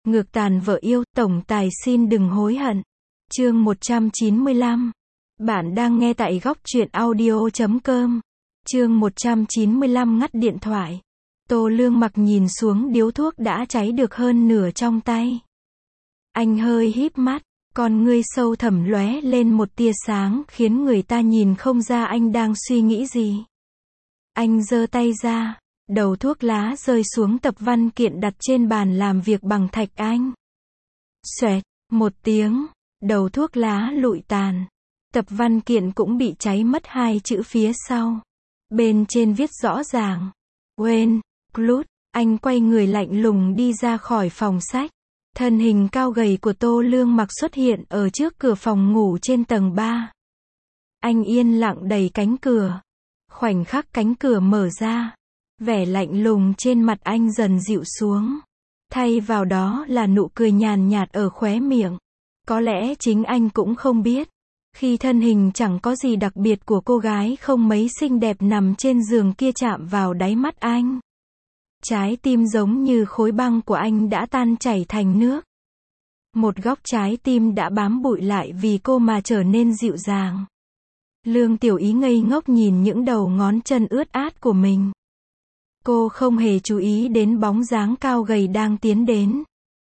Ngược tàn vợ yêu, tổng tài xin đừng hối hận. Chương 195. Bạn đang nghe tại góc truyện audio.com. Chương 195 ngắt điện thoại. Tô Lương Mặc nhìn xuống điếu thuốc đã cháy được hơn nửa trong tay. Anh hơi híp mắt, con ngươi sâu thẳm lóe lên một tia sáng khiến người ta nhìn không ra anh đang suy nghĩ gì. Anh giơ tay ra, đầu thuốc lá rơi xuống tập văn kiện đặt trên bàn làm việc bằng thạch anh. Xoẹt, một tiếng, đầu thuốc lá lụi tàn. Tập văn kiện cũng bị cháy mất hai chữ phía sau. Bên trên viết rõ ràng. Wayne, Clute. Anh quay người lạnh lùng đi ra khỏi phòng sách. Thân hình cao gầy của Tô Lương Mặc xuất hiện ở trước cửa phòng ngủ trên tầng 3. Anh yên lặng đẩy cánh cửa. Khoảnh khắc cánh cửa mở ra, vẻ lạnh lùng trên mặt anh dần dịu xuống. Thay vào đó là nụ cười nhàn nhạt ở khóe miệng. Có lẽ chính anh cũng không biết. Khi thân hình chẳng có gì đặc biệt của cô gái không mấy xinh đẹp nằm trên giường kia chạm vào đáy mắt anh. Trái tim giống như khối băng của anh đã tan chảy thành nước. Một góc trái tim đã bám bụi lại vì cô mà trở nên dịu dàng. Lương Tiểu Ý ngây ngốc nhìn những đầu ngón chân ướt át của mình. Cô không hề chú ý đến bóng dáng cao gầy đang tiến đến.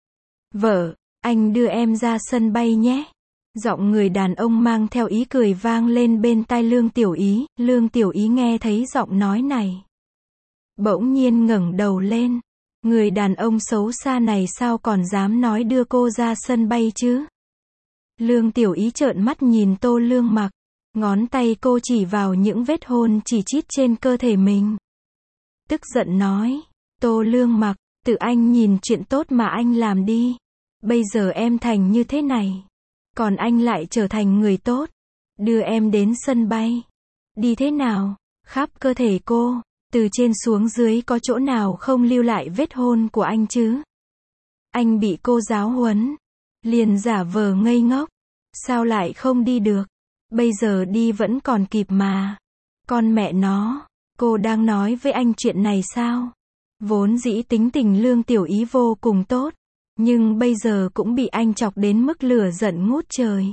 Vợ, anh đưa em ra sân bay nhé. Giọng người đàn ông mang theo ý cười vang lên bên tai Lương Tiểu Ý. Lương Tiểu Ý nghe thấy giọng nói này, bỗng nhiên ngẩng đầu lên. Người đàn ông xấu xa này sao còn dám nói đưa cô ra sân bay chứ? Lương Tiểu Ý trợn mắt nhìn Tô Lương Mặc. Ngón tay cô chỉ vào những vết hôn chỉ chít trên cơ thể mình. Tức giận nói, Tô Lương Mặc, tự anh nhìn chuyện tốt mà anh làm đi. Bây giờ em thành như thế này. Còn anh lại trở thành người tốt. Đưa em đến sân bay. Đi thế nào? Khắp cơ thể cô, từ trên xuống dưới có chỗ nào không lưu lại vết hôn của anh chứ? Anh bị cô giáo huấn. Liền giả vờ ngây ngốc. Sao lại không đi được? Bây giờ đi vẫn còn kịp mà. Con mẹ nó, cô đang nói với anh chuyện này sao? Vốn dĩ tính tình Lương Tiểu Ý vô cùng tốt, nhưng bây giờ cũng bị anh chọc đến mức lửa giận ngút trời.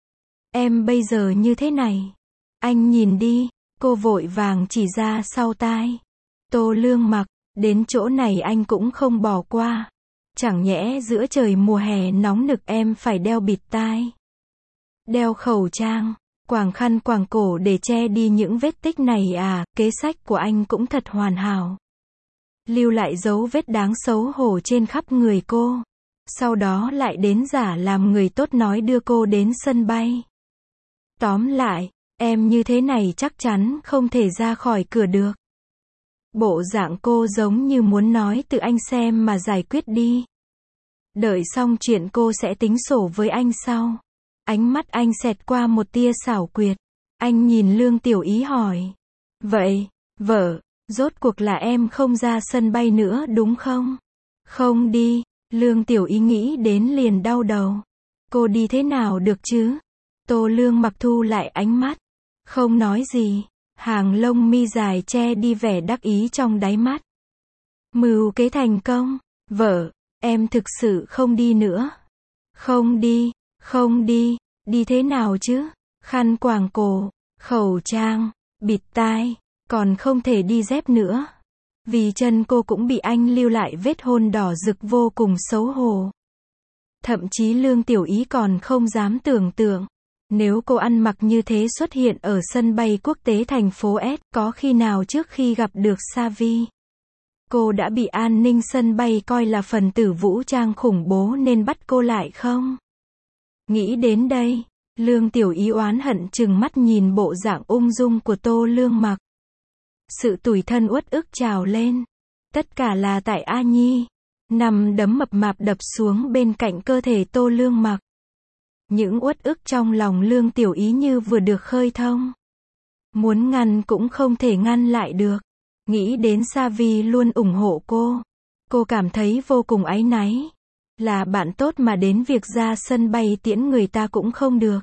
Em bây giờ như thế này. Anh nhìn đi, cô vội vàng chỉ ra sau tai. Tô Lương Mặc, đến chỗ này anh cũng không bỏ qua. Chẳng nhẽ giữa trời mùa hè nóng nực em phải đeo bịt tai, đeo khẩu trang, quàng khăn quàng cổ để che đi những vết tích này à? Kế sách của anh cũng thật hoàn hảo. Lưu lại dấu vết đáng xấu hổ trên khắp người cô. Sau đó lại đến giả làm người tốt nói đưa cô đến sân bay. Tóm lại, em như thế này chắc chắn không thể ra khỏi cửa được. Bộ dạng cô giống như muốn nói tự anh xem mà giải quyết đi. Đợi xong chuyện cô sẽ tính sổ với anh sau. Ánh mắt anh xẹt qua một tia xảo quyệt. Anh nhìn Lương Tiểu Ý hỏi. Vậy, vợ, rốt cuộc là em không ra sân bay nữa đúng không? Không đi. Lương Tiểu Ý nghĩ đến liền đau đầu. Cô đi thế nào được chứ? Tô Lương Mặc thu lại ánh mắt. Không nói gì. Hàng lông mi dài che đi vẻ đắc ý trong đáy mắt. Mưu kế thành công. Vợ, em thực sự không đi nữa. Không đi. Không đi. Đi thế nào chứ? Khăn quàng cổ, khẩu trang, bịt tai, còn không thể đi dép nữa. Vì chân cô cũng bị anh lưu lại vết hôn đỏ rực vô cùng xấu hổ. Thậm chí Lương Tiểu Ý còn không dám tưởng tượng. Nếu cô ăn mặc như thế xuất hiện ở sân bay quốc tế thành phố S, có khi nào trước khi gặp được Savi, cô đã bị an ninh sân bay coi là phần tử vũ trang khủng bố nên bắt cô lại không? Nghĩ đến đây, Lương Tiểu Ý oán hận trừng mắt nhìn bộ dạng ung dung của Tô Lương Mặc. Sự tủi thân uất ức trào lên. Tất cả là tại A Nhi. Nằm đấm mập mạp đập xuống bên cạnh cơ thể Tô Lương Mặc. Những uất ức trong lòng Lương Tiểu Ý như vừa được khơi thông. Muốn ngăn cũng không thể ngăn lại được. Nghĩ đến Savi luôn ủng hộ cô. Cô cảm thấy vô cùng áy náy. Là bạn tốt mà đến việc ra sân bay tiễn người ta cũng không được.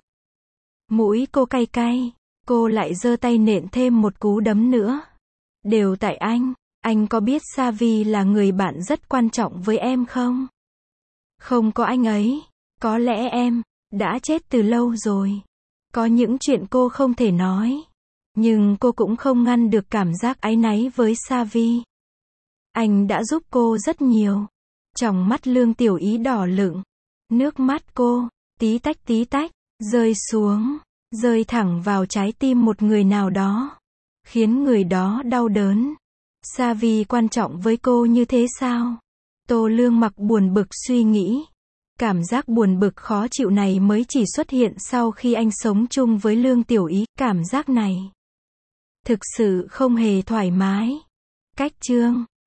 Mũi cô cay cay. Cô lại giơ tay nện thêm một cú đấm nữa. Đều tại anh có biết Savi là người bạn rất quan trọng với em không? Không có anh ấy. Có lẽ em đã chết từ lâu rồi. Có những chuyện cô không thể nói. Nhưng cô cũng không ngăn được cảm giác áy náy với Savi. Anh đã giúp cô rất nhiều. Tròng mắt Lương Tiểu Ý đỏ lựng. Nước mắt cô, tí tách, rơi xuống, rơi thẳng vào trái tim một người nào đó. Khiến người đó đau đớn. Savi quan trọng với cô như thế sao? Tô Lương Mặc buồn bực suy nghĩ. Cảm giác buồn bực khó chịu này mới chỉ xuất hiện sau khi anh sống chung với Lương Tiểu Ý. Cảm giác này thực sự không hề thoải mái. Cách chương